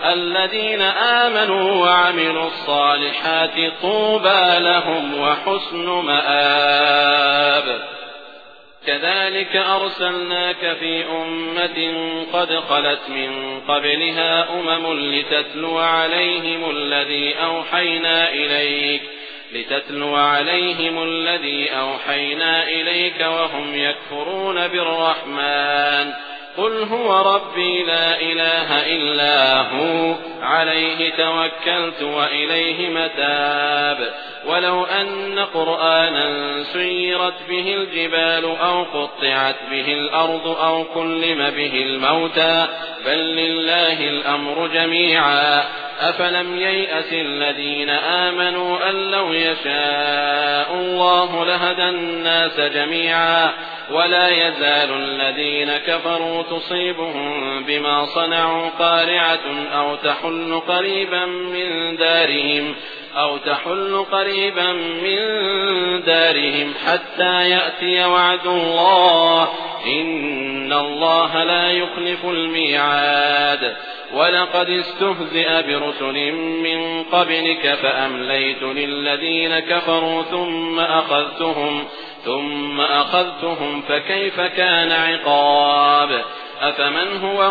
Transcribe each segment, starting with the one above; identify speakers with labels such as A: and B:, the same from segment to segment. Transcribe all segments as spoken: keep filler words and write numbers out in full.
A: الذين آمنوا وعملوا الصالحات طوبى لهم وحسن مآب. كذلك أرسلناك في أمة قد خلت من قبلها أمم لتتلو عليهم الذي أوحينا إليك لتتلو عليهم الذي أوحينا إليك وهم يكفرون بالرحمن قل هو ربي لا إله إلا هو عليه توكلت وإليه متاب. ولو أن قرآنا سيرت به الجبال أو قطعت به الأرض أو كلم به الموتى بل لله الأمر جميعا أفلم ييأس الذين آمنوا أن لو يشاء الله لهدى الناس جميعا ولا يزال الذين كفروا تصيبهم بما صنعوا قارعة أو تحل قريبا من دارهم أو تحل قريبا من دارهم حتى يأتي وعد الله إن الله لا يخلف الميعاد. ولقد استهزئ برسل من قبلك فأمليت للذين كفروا ثم أخذتهم ثم أخذتهم فكيف كان عقاب. أفمن هو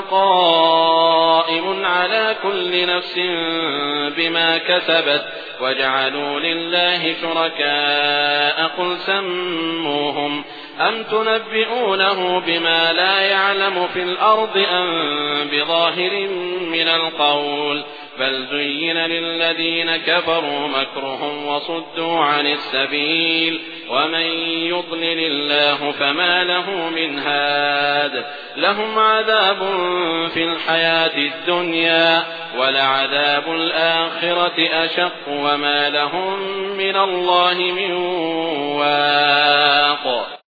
A: قائم على كل نفس بما كسبت وجعلوا لله شركاء قل سموهم أم تنبئونه بما لا يعلم في الأرض أم بظاهر من القول بل زين للذين كفروا مكرهم وصدوا عن السبيل ومن يضلل الله فما له من هاد. لهم عذاب في الحياة الدنيا ولعذاب الآخرة أشق وما لهم من الله من